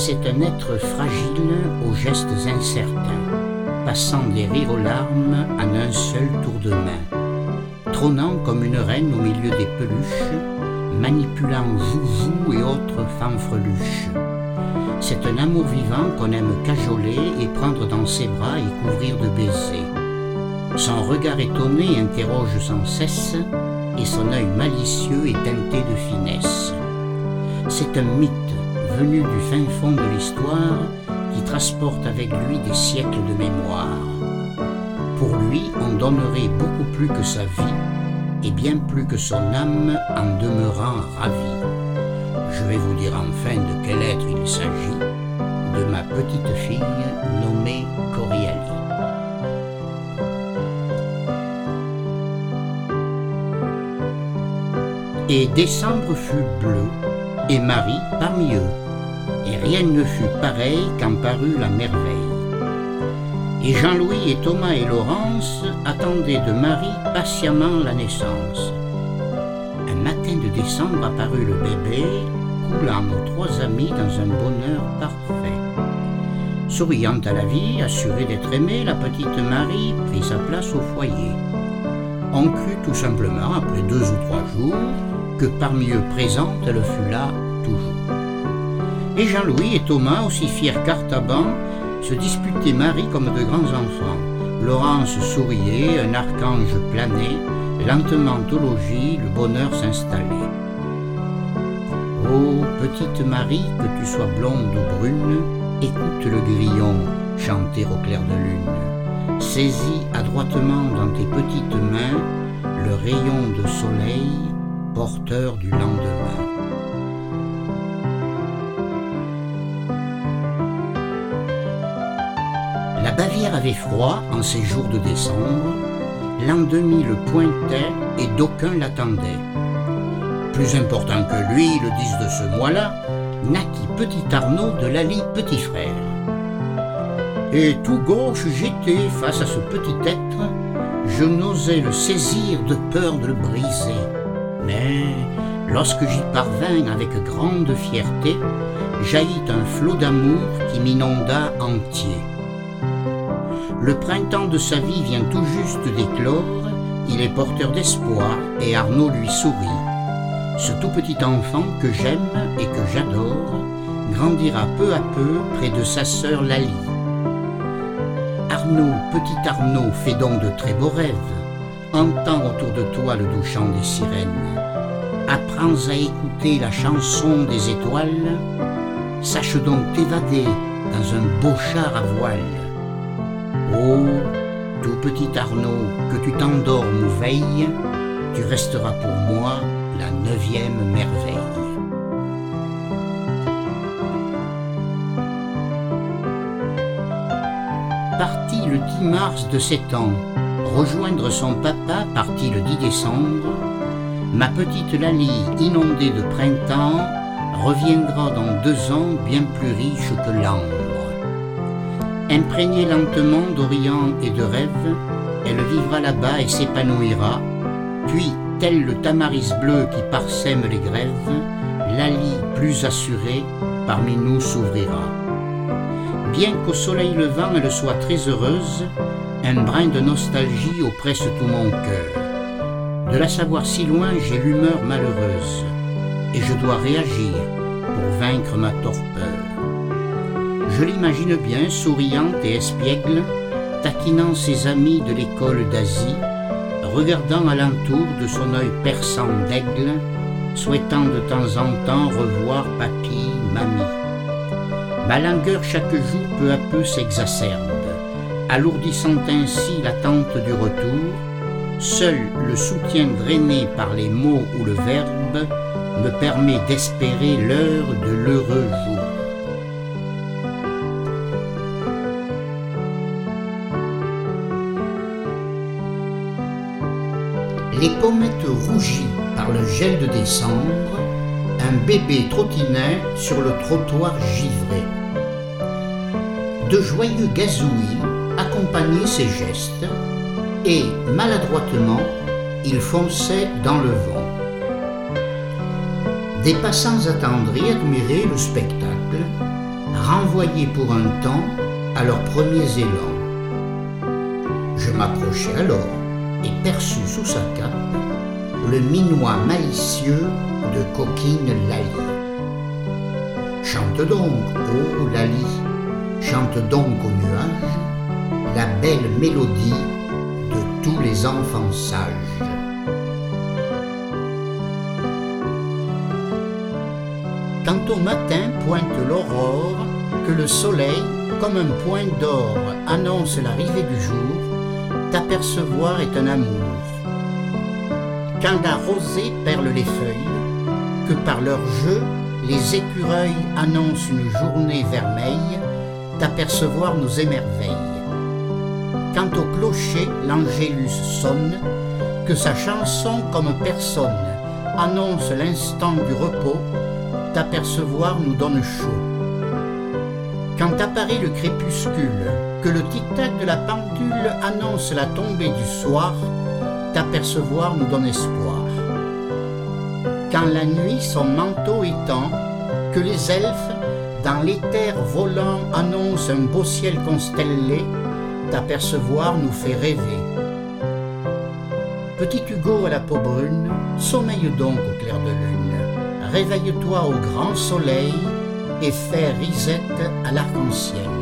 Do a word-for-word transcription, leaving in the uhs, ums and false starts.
C'est un être fragile aux gestes incertains, passant des rires aux larmes en un seul tour de main, trônant comme une reine au milieu des peluches, manipulant joujou et autres fanfreluches. C'est un amour vivant qu'on aime cajoler et prendre dans ses bras et couvrir de baisers. Son regard étonné interroge sans cesse et son œil malicieux est teinté de finesse. C'est un mythe venu du fin fond de l'histoire qui transporte avec lui des siècles de mémoire. Pour lui, on donnerait beaucoup plus que sa vie et bien plus que son âme en demeurant ravi. Je vais vous dire enfin de quel être il s'agit, de ma petite fille nommée Coriali. Et décembre fut bleu, et Marie parmi eux, et rien ne fut pareil quand parut la merveille. Et Jean-Louis et Thomas et Laurence attendaient de Marie patiemment la naissance. Un matin de décembre apparut le bébé, coulant nos trois amis dans un bonheur parfait. Souriant à la vie, assurée d'être aimée, la petite Marie prit sa place au foyer. On crut tout simplement, après deux ou trois jours, que parmi eux présente, elle fut là toujours. Et Jean-Louis et Thomas, aussi fiers qu'Artaban, se disputaient Marie comme de grands enfants. Laurence souriait, un archange planait, lentement au logis, le bonheur s'installait. Ô petite Marie, que tu sois blonde ou brune, écoute le grillon chanter au clair de lune. Saisis adroitement dans tes petites mains le rayon de soleil porteur du lendemain. La Bavière avait froid en ces jours de décembre, l'an deux mille pointait et d'aucuns l'attendaient. Plus important que lui, le dix de ce mois-là, naquit petit Arnaud de Lally petit frère. Et tout gauche j'étais face à ce petit être, je n'osais le saisir de peur de le briser. Mais lorsque j'y parvins avec grande fierté, jaillit un flot d'amour qui m'inonda entier. Le printemps de sa vie vient tout juste d'éclore, il est porteur d'espoir et Arnaud lui sourit. Ce tout petit enfant que j'aime et que j'adore grandira peu à peu près de sa sœur Lally. Arnaud, petit Arnaud, fais donc de très beaux rêves. Entends autour de toi le doux chant des sirènes. Apprends à écouter la chanson des étoiles. Sache donc t'évader dans un beau char à voile. Oh, tout petit Arnaud, que tu t'endormes ou veilles, tu resteras pour moi la neuvième merveille. Parti le dix mars de cet an, rejoindre son papa parti le dix décembre, ma petite Lally, inondée de printemps, reviendra dans deux ans bien plus riche que l'ambre. Imprégnée lentement d'Orient et de rêve, elle vivra là-bas et s'épanouira, puis, tel le tamaris bleu qui parsème les grèves, Lally, plus assurée, parmi nous s'ouvrira. Bien qu'au soleil levant elle soit très heureuse, un brin de nostalgie oppresse tout mon cœur. De la savoir si loin, j'ai l'humeur malheureuse, et je dois réagir pour vaincre ma torpeur. Je l'imagine bien, souriante et espiègle, taquinant ses amis de l'école d'Asie, regardant alentour de son œil perçant d'aigle, souhaitant de temps en temps revoir papy, mamie. Ma langueur chaque jour peu à peu s'exacerbe, alourdissant ainsi l'attente du retour. Seul le soutien drainé par les mots ou le verbe me permet d'espérer l'heure de l'heureux jour. Les pommettes rougies par le gel de décembre, un bébé trottinait sur le trottoir givré. De joyeux gazouillis accompagnaient ses gestes et, maladroitement, il fonçait dans le vent. Des passants attendris admiraient le spectacle, renvoyés pour un temps à leurs premiers élans. Je m'approchai alors et perçus sous sa cape le minois malicieux de Coquine Laly. Chante donc, ô Laly, chante donc aux nuages la belle mélodie de tous les enfants sages. Quand au matin pointe l'aurore, que le soleil, comme un point d'or, annonce l'arrivée du jour, t'apercevoir est un amour. Quand la rosée perle les feuilles, que par leur jeu, les écureuils annoncent une journée vermeille, t'apercevoir nous émerveille. Quand au clocher l'angélus sonne, que sa chanson comme personne annonce l'instant du repos, t'apercevoir nous donne chaud. Quand apparaît le crépuscule, que le tic-tac de la pendule annonce la tombée du soir, t'apercevoir nous donne espoir. Quand la nuit son manteau étend, que les elfes, dans l'éther volant, annoncent un beau ciel constellé, t'apercevoir nous fait rêver. Petit Hugo à la peau brune, sommeille donc au clair de lune, réveille-toi au grand soleil et fais risette à l'arc-en-ciel.